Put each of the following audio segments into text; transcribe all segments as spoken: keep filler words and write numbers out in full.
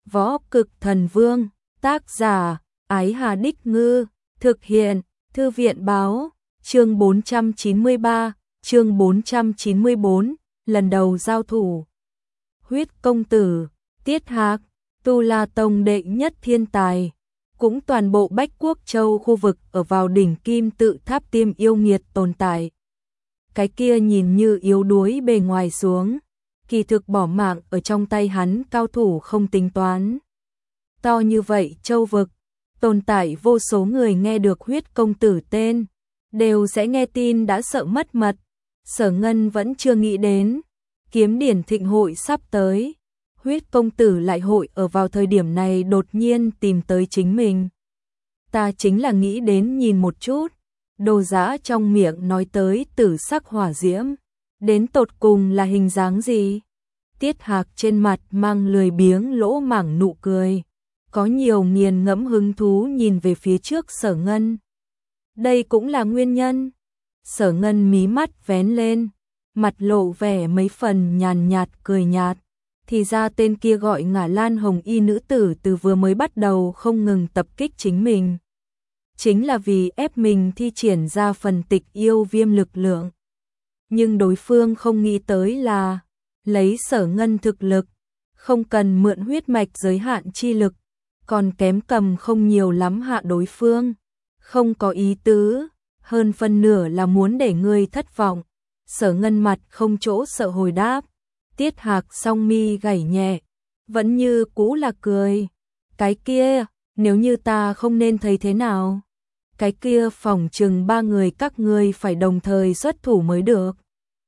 Võ Cực Thần Vương, tác giả, Ái Hà Đích Ngư, thực hiện, Thư viện Báo, chương bốn trăm chín mươi ba, chương bốn trăm chín mươi bốn, lần đầu giao thủ. Huyết công tử, Tiết Hạc, Tu La Tông đệ nhất thiên tài, cũng toàn bộ Bách Quốc Châu khu vực ở vào đỉnh kim tự tháp tiêm yêu nghiệt tồn tại. Cái kia nhìn như yếu đuối bề ngoài xuống, kỳ thực bỏ mạng ở trong tay hắn cao thủ không tính toán. To như vậy châu vực, tồn tại vô số người nghe được huyết công tử tên, đều sẽ nghe tin đã sợ mất mật. Sở Ngân vẫn chưa nghĩ đến, kiếm điển thịnh hội sắp tới, huyết công tử lại hội ở vào thời điểm này đột nhiên tìm tới chính mình. Ta chính là nghĩ đến nhìn một chút, đồ giã trong miệng nói tới tử sắc hỏa diễm, đến tột cùng là hình dáng gì? Tiết Hạc trên mặt mang lười biếng lỗ mảng nụ cười, có nhiều nghiền ngẫm hứng thú nhìn về phía trước Sở Ngân. Đây cũng là nguyên nhân. Sở Ngân mí mắt vén lên, mặt lộ vẻ mấy phần nhàn nhạt cười nhạt. Thì ra tên kia gọi Ngả Lan Hồng Y nữ tử từ vừa mới bắt đầu không ngừng tập kích chính mình, chính là vì ép mình thi triển ra phần tịch yêu viêm lực lượng. Nhưng đối phương không nghĩ tới là lấy Sở Ngân thực lực, không cần mượn huyết mạch giới hạn chi lực, còn kém cầm không nhiều lắm hạ đối phương. Không có ý tứ, hơn phân nửa là muốn để ngươi thất vọng. Sở Ngân mặt không chỗ sợ hồi đáp. Tiết Hạc song mi gảy nhẹ, vẫn như cũ là cười. Cái kia, nếu như ta không nên thấy thế nào? Cái kia phỏng chừng ba người các ngươi phải đồng thời xuất thủ mới được.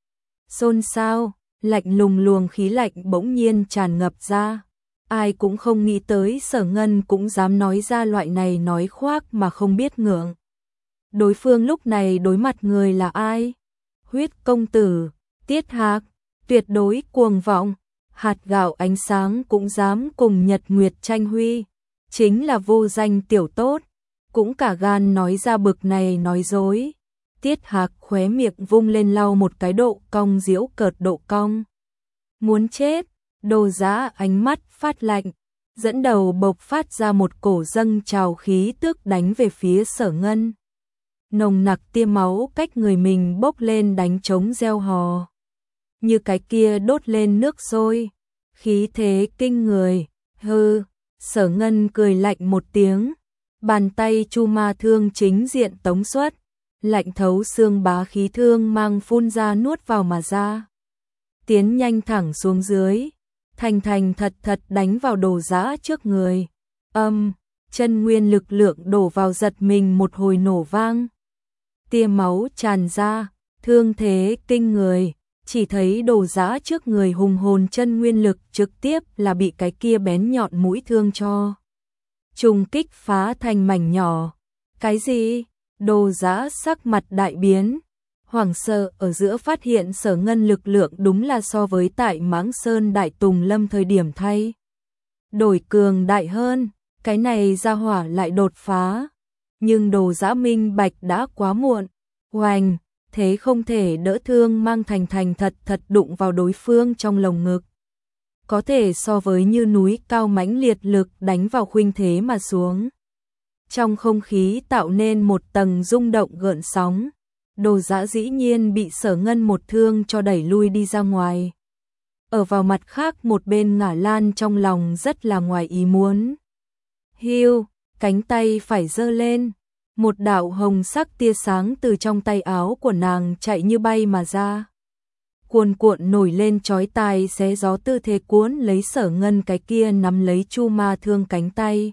Xôn xao, lạnh lùng luồng khí lạnh bỗng nhiên tràn ngập ra. Ai cũng không nghĩ tới Sở Ngân cũng dám nói ra loại này nói khoác mà không biết ngượng. Đối phương lúc này đối mặt người là ai? Huyết công tử, Tiết Hạc, tuyệt đối cuồng vọng, hạt gạo ánh sáng cũng dám cùng Nhật Nguyệt tranh huy, chính là vô danh tiểu tốt, cũng cả gan nói ra bực này nói dối. Tiết Hạc khóe miệng vung lên lau một cái độ cong giễu cợt độ cong. Muốn chết, đồ giã ánh mắt phát lạnh, dẫn đầu bộc phát ra một cổ dâng trào khí tức đánh về phía Sở Ngân. Nồng nặc tia máu cách người mình bốc lên đánh trống reo hò. Như cái kia đốt lên nước sôi, khí thế kinh người. Hừ, Sở Ngân cười lạnh một tiếng, bàn tay chu ma thương chính diện tống xuất, lạnh thấu xương bá khí thương mang phun ra nuốt vào mà ra. Tiến nhanh thẳng xuống dưới, thành thành thật thật đánh vào đồ giã trước người. Âm, chân nguyên lực lượng đổ vào giật mình một hồi nổ vang. Tia máu tràn ra, thương thế kinh người, chỉ thấy đồ giã trước người hùng hồn chân nguyên lực trực tiếp là bị cái kia bén nhọn mũi thương cho trùng kích phá thành mảnh nhỏ. Cái gì? Đồ giã sắc mặt đại biến, hoảng sợ ở giữa phát hiện Sở Ngân lực lượng đúng là so với tại Mãng Sơn Đại Tùng Lâm thời điểm thay đổi cường đại hơn, cái này ra hỏa lại đột phá. Nhưng đồ giã minh bạch đã quá muộn, oành, thế không thể đỡ thương mang thành thành thật thật đụng vào đối phương trong lồng ngực. Có thể so với như núi cao mãnh liệt lực đánh vào khuynh thế mà xuống. Trong không khí tạo nên một tầng rung động gợn sóng, đồ giã dĩ nhiên bị Sở Ngân một thương cho đẩy lui đi ra ngoài. Ở vào mặt khác một bên Ngả Lan trong lòng rất là ngoài ý muốn. Hiu, cánh tay phải giơ lên, một đạo hồng sắc tia sáng từ trong tay áo của nàng chạy như bay mà ra. Cuồn cuộn nổi lên chói tai xé gió tư thế cuốn lấy Sở Ngân cái kia nắm lấy chu ma thương cánh tay.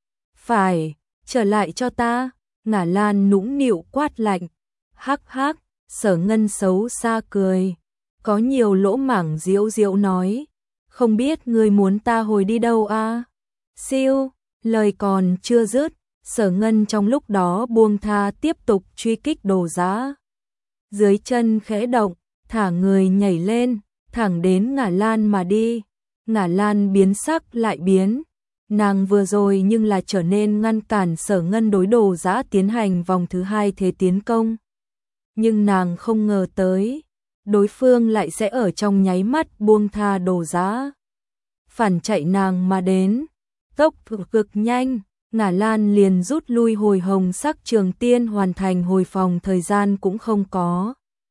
Phải, trở lại cho ta, Ngả Lan nũng nịu quát lạnh. Hắc hắc, Sở Ngân xấu xa cười, có nhiều lỗ mảng diễu diễu nói, không biết ngươi muốn ta hồi đi đâu a? Siêu, lời còn chưa dứt, Sở Ngân trong lúc đó buông tha tiếp tục truy kích đồ giã. Dưới chân khẽ động, thả người nhảy lên, thẳng đến Ngả Lan mà đi. Ngả Lan biến sắc lại biến, nàng vừa rồi nhưng là trở nên ngăn cản Sở Ngân đối đồ giã tiến hành vòng thứ hai thế tiến công. Nhưng nàng không ngờ tới, đối phương lại sẽ ở trong nháy mắt buông tha đồ giã. Phản chạy nàng mà đến, Tốc độ cực nhanh, Ngả Lan liền rút lui hồi hồng sắc trường tiên hoàn thành hồi phòng thời gian cũng không có.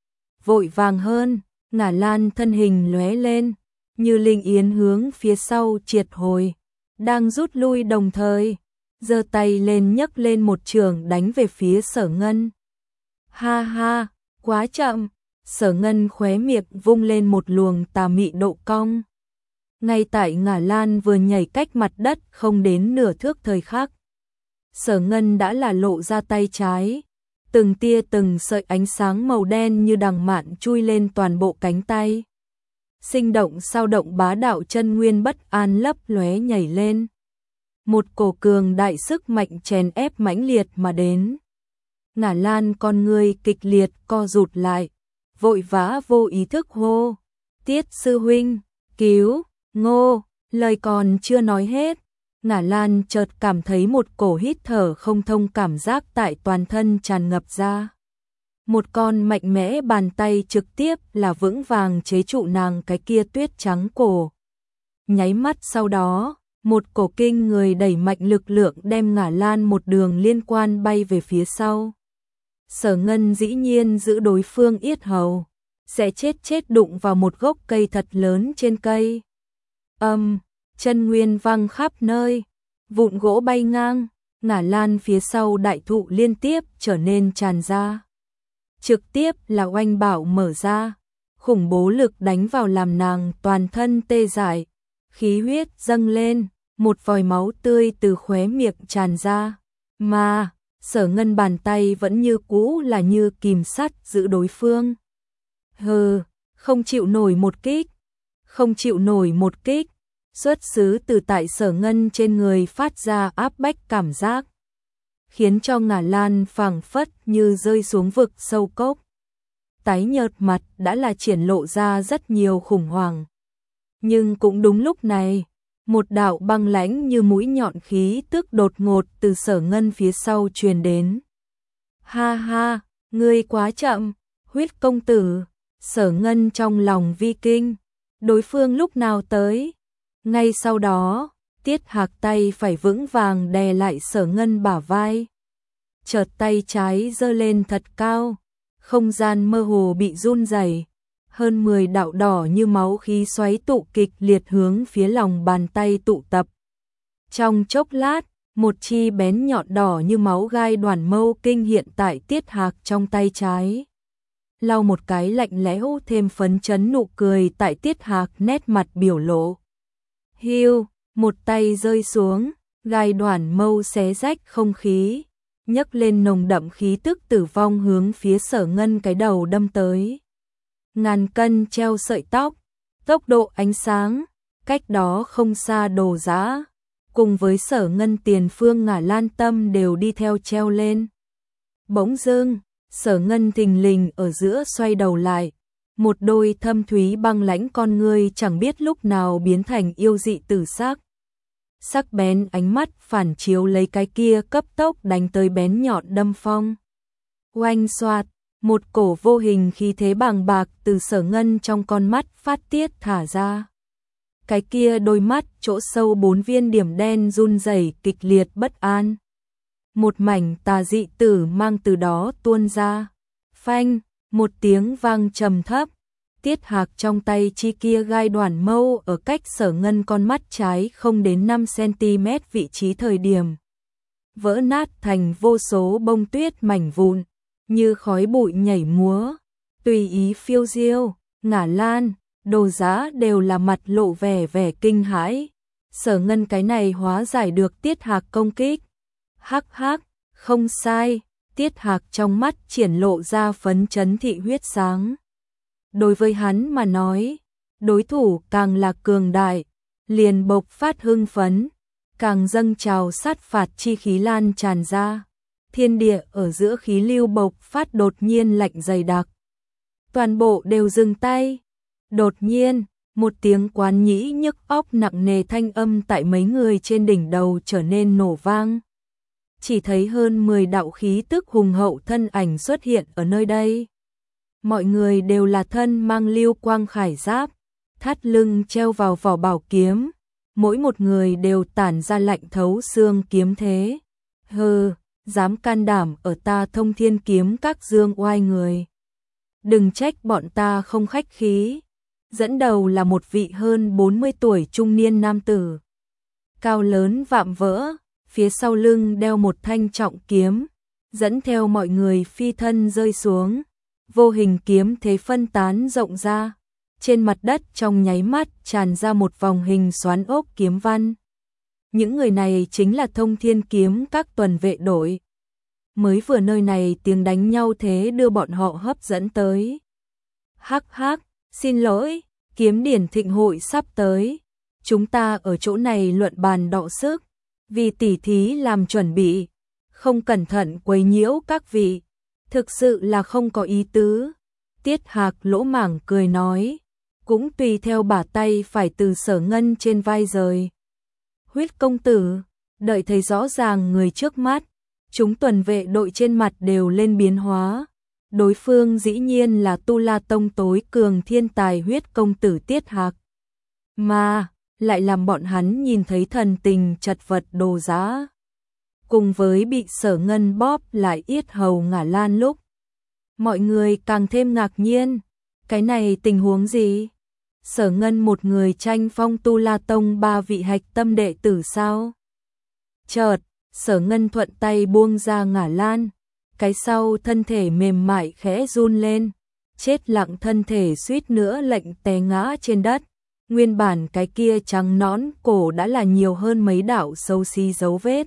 Vội vàng hơn, Ngả Lan thân hình lóe lên, như linh yến hướng phía sau triệt hồi, đang rút lui đồng thời, giơ tay lên nhấc lên một trường đánh về phía Sở Ngân. Ha ha, quá chậm, Sở Ngân khóe miệng vung lên một luồng tà mị độ cong. Ngay tại Ngả Lan vừa nhảy cách mặt đất không đến nửa thước thời khắc, Sở Ngân đã là lộ ra tay trái, từng tia từng sợi ánh sáng màu đen như đằng mạn chui lên toàn bộ cánh tay. Sinh động sao động bá đạo chân nguyên bất an lấp lóe nhảy lên. Một cổ cường đại sức mạnh chèn ép mãnh liệt mà đến. Ngả Lan con người kịch liệt co rụt lại, vội vã vô ý thức hô, Tiết sư huynh, cứu, Ngô, lời còn chưa nói hết. Ngả Lan chợt cảm thấy một cổ hít thở không thông cảm giác tại toàn thân tràn ngập ra. Một con mạnh mẽ bàn tay trực tiếp là vững vàng chế trụ nàng cái kia tuyết trắng cổ. Nháy mắt sau đó, một cổ kinh người đẩy mạnh lực lượng đem Ngả Lan một đường liên quan bay về phía sau. Sở Ngân dĩ nhiên giữ đối phương yết hầu, sẽ chết chết đụng vào một gốc cây thật lớn trên cây. Âm, chân nguyên văng khắp nơi, vụn gỗ bay ngang, Ngả Lan phía sau đại thụ liên tiếp trở nên tràn ra. Trực tiếp là oanh bảo mở ra, khủng bố lực đánh vào làm nàng toàn thân tê dại, khí huyết dâng lên, một vòi máu tươi từ khóe miệng tràn ra, mà Sở Ngân bàn tay vẫn như cũ là như kìm sắt giữ đối phương. Hừ, không chịu nổi một kích, không chịu nổi một kích, xuất xứ từ tại Sở Ngân trên người phát ra áp bách cảm giác, khiến cho Ngả Lan phảng phất như rơi xuống vực sâu cốc. Tái nhợt mặt đã là triển lộ ra rất nhiều khủng hoảng. Nhưng cũng đúng lúc này, một đạo băng lãnh như mũi nhọn khí tức đột ngột từ Sở Ngân phía sau truyền đến. Ha ha, ngươi quá chậm, Huyết công tử. Sở Ngân trong lòng vi kinh, đối phương lúc nào tới? Ngay sau đó, Tiết Hạc tay phải vững vàng đè lại Sở Ngân bả vai. Chợt tay trái giơ lên thật cao, không gian mơ hồ bị run rẩy, hơn mười đạo đỏ như máu khí xoáy tụ kịch liệt hướng phía lòng bàn tay tụ tập. Trong chốc lát, một chi bén nhọn đỏ như máu gai đoàn mâu kinh hiện tại Tiết Hạc trong tay trái. Lau một cái lạnh lẽo thêm phấn chấn nụ cười tại Tiết Hạc nét mặt biểu lộ. Hiu, một tay rơi xuống, gai đoàn mâu xé rách không khí, nhấc lên nồng đậm khí tức tử vong hướng phía Sở Ngân cái đầu đâm tới. Ngàn cân treo sợi tóc, tốc độ ánh sáng, cách đó không xa Đồ Giã, cùng với Sở Ngân tiền phương Ngả Lan tâm đều đi theo treo lên. Bỗng dưng, Sở Ngân thình lình ở giữa xoay đầu lại, một đôi thâm thúy băng lãnh con ngươi chẳng biết lúc nào biến thành yêu dị tử sắc. Sắc bén ánh mắt phản chiếu lấy cái kia cấp tốc đánh tới bén nhọn đâm phong. Oanh xoạt, một cổ vô hình khí thế bàng bạc từ Sở Ngân trong con mắt phát tiết thả ra. Cái kia đôi mắt chỗ sâu bốn viên điểm đen run rẩy kịch liệt bất an. Một mảnh tà dị tử mang từ đó tuôn ra. Phanh, một tiếng vang trầm thấp. Tiết Hạc trong tay chi kia gai đoàn mâu ở cách Sở Ngân con mắt trái không đến năm xăng-ti-mét vị trí thời điểm. Vỡ nát thành vô số bông tuyết mảnh vụn, như khói bụi nhảy múa, tùy ý phiêu diêu. Ngả Lan, Đồ Giã đều là mặt lộ vẻ vẻ kinh hãi. Sở Ngân cái này hóa giải được Tiết Hạc công kích. Hắc hắc, không sai, Tiết Hạc trong mắt triển lộ ra phấn chấn thị huyết sáng. Đối với hắn mà nói, đối thủ càng là cường đại, liền bộc phát hưng phấn, càng dâng trào sát phạt chi khí lan tràn ra. Thiên địa ở giữa khí lưu bộc phát đột nhiên lạnh dày đặc. Toàn bộ đều dừng tay. Đột nhiên, một tiếng quán nhĩ nhức óc nặng nề thanh âm tại mấy người trên đỉnh đầu trở nên nổ vang. Chỉ thấy hơn mười đạo khí tức hùng hậu thân ảnh xuất hiện ở nơi đây. Mọi người đều là thân mang lưu quang khải giáp, thắt lưng treo vào vỏ bảo kiếm, mỗi một người đều tản ra lạnh thấu xương kiếm thế. Hừ, dám can đảm ở ta Thông Thiên kiếm các dương oai người. Đừng trách bọn ta không khách khí. Dẫn đầu là một vị hơn bốn mươi tuổi trung niên nam tử. Cao lớn vạm vỡ, phía sau lưng đeo một thanh trọng kiếm, dẫn theo mọi người phi thân rơi xuống. Vô hình kiếm thế phân tán rộng ra. Trên mặt đất trong nháy mắt tràn ra một vòng hình xoắn ốc kiếm văn. Những người này chính là Thông Thiên kiếm các tuần vệ đội. Mới vừa nơi này tiếng đánh nhau thế đưa bọn họ hấp dẫn tới. Hắc hắc, xin lỗi, kiếm điển thịnh hội sắp tới. Chúng ta ở chỗ này luận bàn đọ sức, vì tỉ thí làm chuẩn bị, không cẩn thận quấy nhiễu các vị. Thực sự là không có ý tứ. Tiết Hạc lỗ mảng cười nói, cũng tùy theo bả tay phải từ Sở Ngân trên vai rời. Huyết công tử, đợi thấy rõ ràng người trước mắt, chúng tuần vệ đội trên mặt đều lên biến hóa. Đối phương dĩ nhiên là Tu La Tông tối cường thiên tài Huyết công tử Tiết Hạc. Mà, lại làm bọn hắn nhìn thấy thần tình chật vật đồ giá. Cùng với bị Sở Ngân bóp lại yết hầu ngả lan lúc. Mọi người càng thêm ngạc nhiên. Cái này tình huống gì? Sở Ngân một người tranh phong Tu La Tông ba vị hạch tâm đệ tử sao? Chợt, Sở Ngân thuận tay buông ra ngả lan. Cái sau thân thể mềm mại khẽ run lên. Chết lặng thân thể suýt nữa lệnh té ngã trên đất. Nguyên bản cái kia trắng nõn cổ đã là nhiều hơn mấy đạo xấu xí dấu vết.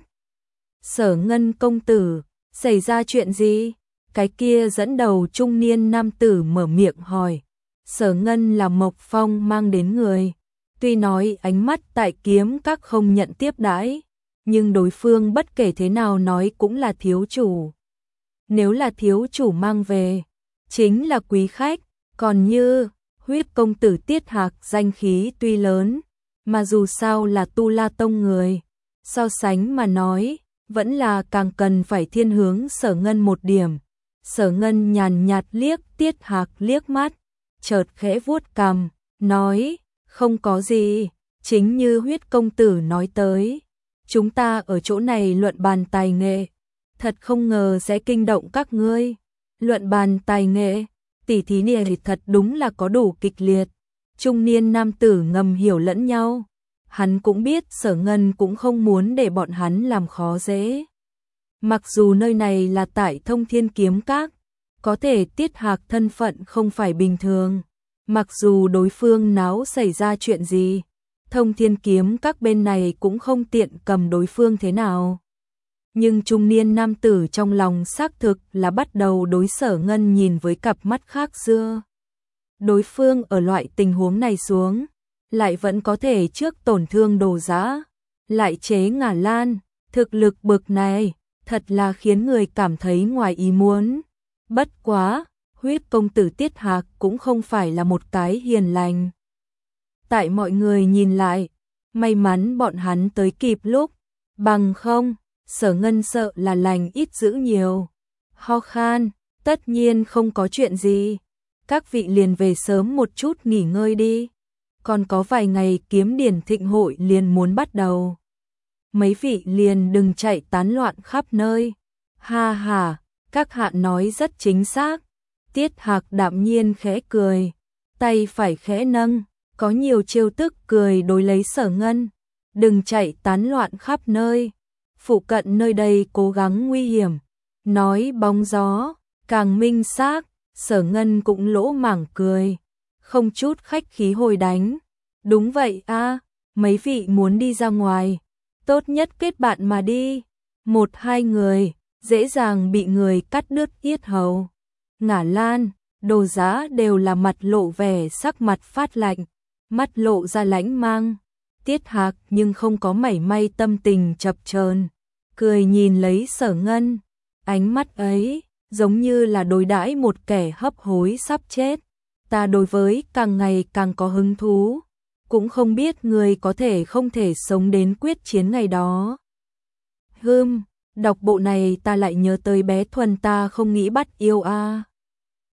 Sở Ngân công tử, xảy ra chuyện gì? Cái kia dẫn đầu trung niên nam tử mở miệng hỏi. Sở Ngân là Mộc Phong mang đến người. Tuy nói ánh mắt tại kiếm các không nhận tiếp đãi, nhưng đối phương bất kể thế nào nói cũng là thiếu chủ. Nếu là thiếu chủ mang về, chính là quý khách. Còn như Huyết công tử Tiết Hạc danh khí tuy lớn, mà dù sao là Tu La Tông người, so sánh mà nói, vẫn là càng cần phải thiên hướng Sở Ngân một điểm. Sở Ngân nhàn nhạt liếc Tiết Hạc liếc mắt, chợt khẽ vuốt cằm, nói, không có gì, chính như Huyết công tử nói tới. Chúng ta ở chỗ này luận bàn tài nghệ, thật không ngờ sẽ kinh động các ngươi. Luận bàn tài nghệ, tỷ thí này thật đúng là có đủ kịch liệt. Trung niên nam tử ngầm hiểu lẫn nhau. Hắn cũng biết Sở Ngân cũng không muốn để bọn hắn làm khó dễ. Mặc dù nơi này là tại Thông Thiên kiếm các, có thể Tiết Hạc thân phận không phải bình thường. Mặc dù đối phương náo xảy ra chuyện gì, Thông Thiên kiếm các bên này cũng không tiện cầm đối phương thế nào. Nhưng trung niên nam tử trong lòng xác thực là bắt đầu đối Sở Ngân nhìn với cặp mắt khác xưa. Đối phương ở loại tình huống này xuống, lại vẫn có thể trước tổn thương đồ giá, lại chế ngả lan, thực lực bực này, thật là khiến người cảm thấy ngoài ý muốn. Bất quá, Huyết công tử Tiết Hạc cũng không phải là một cái hiền lành. Tại mọi người nhìn lại, may mắn bọn hắn tới kịp lúc, bằng không, Sở Ngân sợ là lành ít dữ nhiều. Ho khan, tất nhiên không có chuyện gì. Các vị liền về sớm một chút nghỉ ngơi đi. Còn có vài ngày kiếm điển thịnh hội liền muốn bắt đầu. Mấy vị liền đừng chạy tán loạn khắp nơi. Ha ha, các hạ nói rất chính xác. Tiết Hạc đạm nhiên khẽ cười, tay phải khẽ nâng, có nhiều trêu tức cười đối lấy Sở Ngân. Đừng chạy tán loạn khắp nơi. Phụ cận nơi đây cố gắng nguy hiểm. Nói bóng gió, càng minh xác. Sở Ngân cũng lỗ mảng cười, không chút khách khí hồi đánh. Đúng vậy a, mấy vị muốn đi ra ngoài, tốt nhất kết bạn mà đi. Một hai người, dễ dàng bị người cắt đứt yết hầu. Ngả lan, đồ giá đều là mặt lộ vẻ sắc mặt phát lạnh, mắt lộ ra lãnh mang. Tiết Hạc nhưng không có mảy may tâm tình chập chờn, cười nhìn lấy Sở Ngân, ánh mắt ấy giống như là đối đãi một kẻ hấp hối sắp chết. Ta đối với càng ngày càng có hứng thú, cũng không biết người có thể không thể sống đến quyết chiến ngày đó. Hừm, đọc bộ này ta lại nhớ tới bé Thuần ta không nghĩ bắt yêu a.